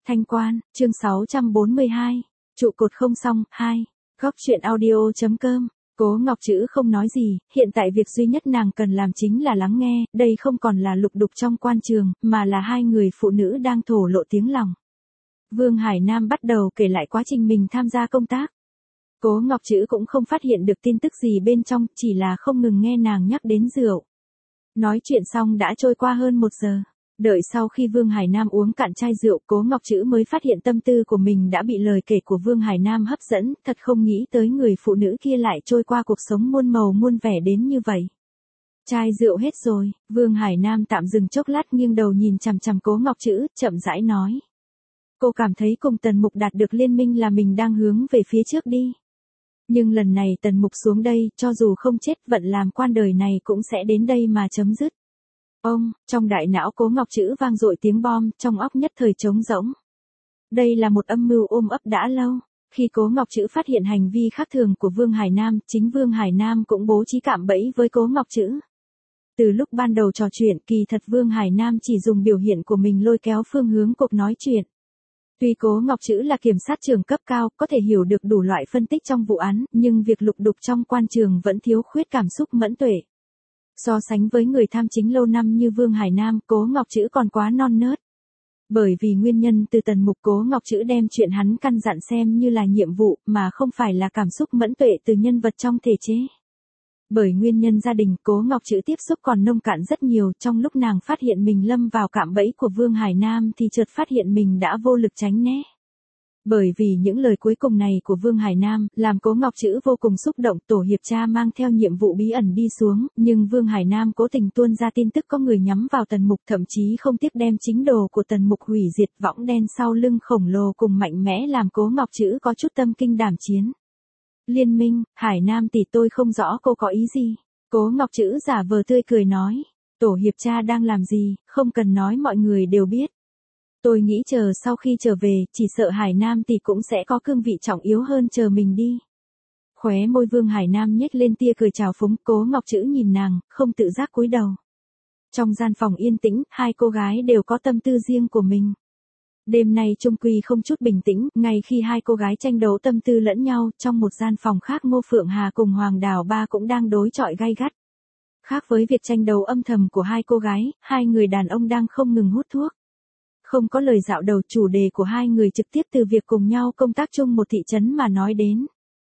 Thanh Quan, chương 642, trụ cột không xong, 2, góc truyện audio.com. Cố Ngọc Trữ không nói gì, hiện tại việc duy nhất nàng cần làm chính là lắng nghe, đây không còn là lục đục trong quan trường, mà là hai người phụ nữ đang thổ lộ tiếng lòng. Vương Hải Nam bắt đầu kể lại quá trình mình tham gia công tác. Cố Ngọc Trữ cũng không phát hiện được tin tức gì bên trong, chỉ là không ngừng nghe nàng nhắc đến rượu. Nói chuyện xong đã trôi qua hơn 1 giờ. Đợi sau khi Vương Hải Nam uống cạn chai rượu, Cố Ngọc Trữ mới phát hiện tâm tư của mình đã bị lời kể của Vương Hải Nam hấp dẫn, thật không nghĩ tới người phụ nữ kia lại trôi qua cuộc sống muôn màu muôn vẻ đến như vậy. Chai rượu hết rồi, Vương Hải Nam tạm dừng chốc lát nghiêng đầu nhìn chằm chằm Cố Ngọc Trữ, chậm rãi nói. Cô cảm thấy cùng Tần Mục đạt được liên minh là mình đang hướng về phía trước đi. Nhưng lần này Tần Mục xuống đây, cho dù không chết, vận làm quan đời này cũng sẽ đến đây mà chấm dứt. Ông, trong đại não Cố Ngọc Trữ vang dội tiếng bom, trong óc nhất thời trống rỗng. Đây là một âm mưu ôm ấp đã lâu. Khi Cố Ngọc Trữ phát hiện hành vi khác thường của Vương Hải Nam, chính Vương Hải Nam cũng bố trí cạm bẫy với Cố Ngọc Trữ. Từ lúc ban đầu trò chuyện, kỳ thật Vương Hải Nam chỉ dùng biểu hiện của mình lôi kéo phương hướng cuộc nói chuyện. Tuy Cố Ngọc Trữ là kiểm sát trưởng cấp cao, có thể hiểu được đủ loại phân tích trong vụ án, nhưng việc lục đục trong quan trường vẫn thiếu khuyết cảm xúc mẫn tuệ. So sánh với người tham chính lâu năm như Vương Hải Nam, Cố Ngọc Trữ còn quá non nớt. Bởi vì nguyên nhân từ Tần Mục, Cố Ngọc Trữ đem chuyện hắn căn dặn xem như là nhiệm vụ, mà không phải là cảm xúc mẫn tuệ từ nhân vật trong thể chế. Bởi nguyên nhân gia đình, Cố Ngọc Trữ tiếp xúc còn nông cạn rất nhiều, trong lúc nàng phát hiện mình lâm vào cạm bẫy của Vương Hải Nam thì chợt phát hiện mình đã vô lực tránh né. Bởi vì những lời cuối cùng này của Vương Hải Nam, làm Cố Ngọc Trữ vô cùng xúc động. Tổ hiệp tra mang theo nhiệm vụ bí ẩn đi xuống, nhưng Vương Hải Nam cố tình tuôn ra tin tức có người nhắm vào Tần Mục, thậm chí không tiếc đem chính đồ của Tần Mục hủy diệt. Võng đen sau lưng khổng lồ cùng mạnh mẽ làm Cố Ngọc Trữ có chút tâm kinh đảm chiến. Liên minh, Hải Nam tỷ, tôi không rõ cô có ý gì. Cố Ngọc Trữ giả vờ tươi cười nói. Tổ hiệp tra đang làm gì, không cần nói, mọi người đều biết. Tôi nghĩ chờ sau khi trở về, chỉ sợ Hải Nam tỷ cũng sẽ có cương vị trọng yếu hơn chờ mình đi. Khóe môi Vương Hải Nam nhếch lên tia cười trào phúng. Cố Ngọc Trữ nhìn nàng, không tự giác cúi đầu. Trong gian phòng yên tĩnh, hai cô gái đều có tâm tư riêng của mình. Đêm nay chung quy không chút bình tĩnh, ngay khi hai cô gái tranh đấu tâm tư lẫn nhau, trong một gian phòng khác Ngô Phượng Hà cùng Hoàng Đào Ba cũng đang đối chọi gay gắt. Khác với việc tranh đấu âm thầm của hai cô gái, hai người đàn ông đang không ngừng hút thuốc. Không có lời dạo đầu, chủ đề của hai người trực tiếp từ việc cùng nhau công tác chung một thị trấn mà nói đến.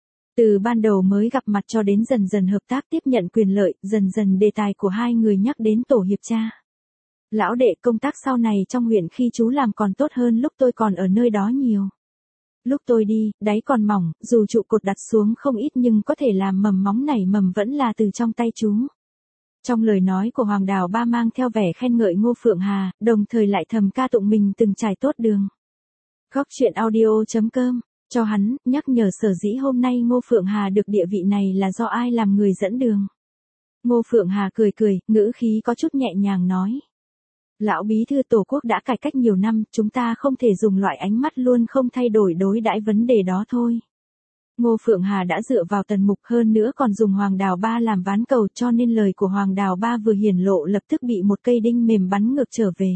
Từ ban đầu mới gặp mặt cho đến dần dần hợp tác tiếp nhận quyền lợi, dần dần đề tài của hai người nhắc đến tổ hiệp tra. Lão đệ, công tác sau này trong huyện khi chú làm còn tốt hơn lúc tôi còn ở nơi đó nhiều. Lúc tôi đi, đáy còn mỏng, dù trụ cột đặt xuống không ít nhưng có thể làm mầm móng nảy mầm vẫn là từ trong tay chú. Trong lời nói của Hoàng Đào Ba mang theo vẻ khen ngợi Ngô Phượng Hà, đồng thời lại thầm ca tụng mình từng trải tốt đường. Góc truyện audio.com, cho hắn, nhắc nhở sở dĩ hôm nay Ngô Phượng Hà được địa vị này là do ai làm người dẫn đường. Ngô Phượng Hà cười cười, ngữ khí có chút nhẹ nhàng nói. Lão bí thư, Tổ quốc đã cải cách nhiều năm, chúng ta không thể dùng loại ánh mắt luôn không thay đổi đối đãi vấn đề đó thôi. Ngô Phượng Hà đã dựa vào Tần Mục, hơn nữa còn dùng Hoàng Đào Ba làm ván cầu, cho nên lời của Hoàng Đào Ba vừa hiển lộ lập tức bị một cây đinh mềm bắn ngược trở về.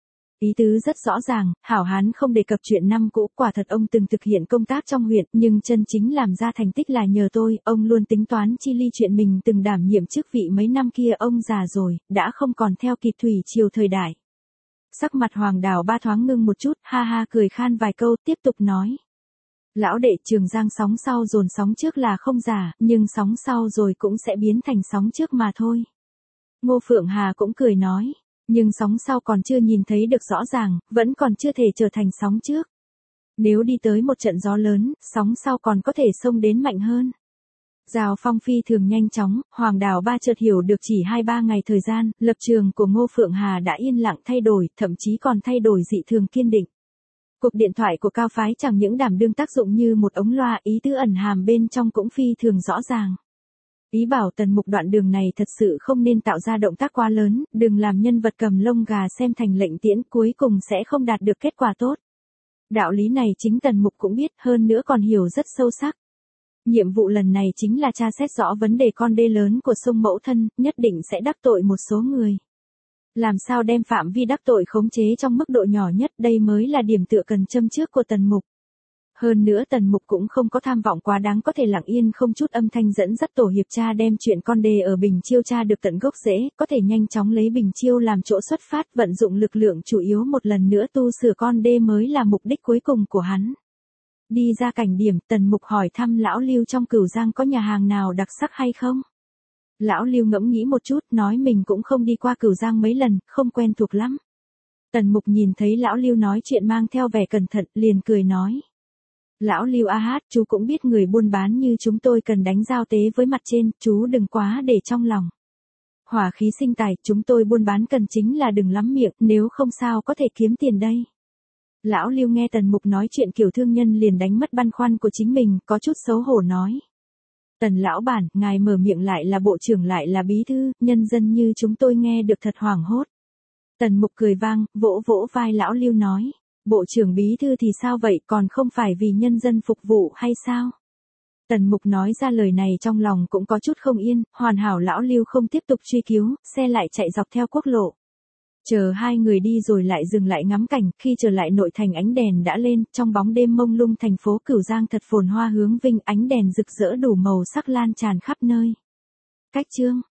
Ý tứ rất rõ ràng, hảo hán không đề cập chuyện năm cũ, quả thật ông từng thực hiện công tác trong huyện, nhưng chân chính làm ra thành tích là nhờ tôi, ông luôn tính toán chi ly chuyện mình từng đảm nhiệm chức vị mấy năm kia, ông già rồi, đã không còn theo kịp thủy triều thời đại. Sắc mặt Hoàng Đào Ba thoáng ngưng một chút, ha ha cười khan vài câu, tiếp tục nói. Lão đệ, Trường Giang sóng sau dồn sóng trước là không giả, nhưng sóng sau rồi cũng sẽ biến thành sóng trước mà thôi. Ngô Phượng Hà cũng cười nói, nhưng sóng sau còn chưa nhìn thấy được rõ ràng, vẫn còn chưa thể trở thành sóng trước. Nếu đi tới một trận gió lớn, sóng sau còn có thể xông đến mạnh hơn. Giao phong phi thường nhanh chóng, Hoàng Đào Ba chợt hiểu được chỉ 2-3 ngày thời gian, lập trường của Ngô Phượng Hà đã yên lặng thay đổi, thậm chí còn thay đổi dị thường kiên định. Cuộc điện thoại của Cao Phái chẳng những đảm đương tác dụng như một ống loa, ý tứ ẩn hàm bên trong cũng phi thường rõ ràng. Ý bảo Tần Mục đoạn đường này thật sự không nên tạo ra động tác quá lớn, đừng làm nhân vật cầm lông gà xem thành lệnh tiễn, cuối cùng sẽ không đạt được kết quả tốt. Đạo lý này chính Tần Mục cũng biết, hơn nữa còn hiểu rất sâu sắc. Nhiệm vụ lần này chính là tra xét rõ vấn đề con đê lớn của sông Mẫu Thân, nhất định sẽ đắc tội một số người. Làm sao đem phạm vi đắc tội khống chế trong mức độ nhỏ nhất, đây mới là điểm tựa cần châm trước của Tần Mục. Hơn nữa Tần Mục cũng không có tham vọng quá đáng, có thể lặng yên không chút âm thanh dẫn dắt tổ hiệp tra đem chuyện con đê ở Bình Chiêu tra được tận gốc rễ, có thể nhanh chóng lấy Bình Chiêu làm chỗ xuất phát, vận dụng lực lượng chủ yếu một lần nữa tu sửa con đê mới là mục đích cuối cùng của hắn. Đi ra cảnh điểm, Tần Mục hỏi thăm lão Lưu trong Cửu Giang có nhà hàng nào đặc sắc hay không. Lão Lưu ngẫm nghĩ một chút, nói mình cũng không đi qua Cửu Giang mấy lần, không quen thuộc lắm. Tần Mục nhìn thấy lão Lưu nói chuyện mang theo vẻ cẩn thận, liền cười nói. Lão Lưu a hát, chú cũng biết người buôn bán như chúng tôi cần đánh giao tế với mặt trên, chú đừng quá để trong lòng. Hỏa khí sinh tài, chúng tôi buôn bán cần chính là đừng lắm miệng, nếu không sao có thể kiếm tiền đây. Lão Lưu nghe Tần Mục nói chuyện kiểu thương nhân liền đánh mất băn khoăn của chính mình, có chút xấu hổ nói. Tần lão bản, ngài mở miệng lại là bộ trưởng lại là bí thư, nhân dân như chúng tôi nghe được thật hoảng hốt. Tần Mục cười vang, vỗ vỗ vai lão Lưu nói. Bộ trưởng bí thư thì sao vậy, còn không phải vì nhân dân phục vụ hay sao? Tần Mục nói ra lời này trong lòng cũng có chút không yên, hoàn hảo lão Lưu không tiếp tục truy cứu, xe lại chạy dọc theo quốc lộ. Chờ hai người đi rồi lại dừng lại ngắm cảnh, khi trở lại nội thành ánh đèn đã lên, trong bóng đêm mông lung thành phố Cửu Giang thật phồn hoa hướng vinh, ánh đèn rực rỡ đủ màu sắc lan tràn khắp nơi. Cách chương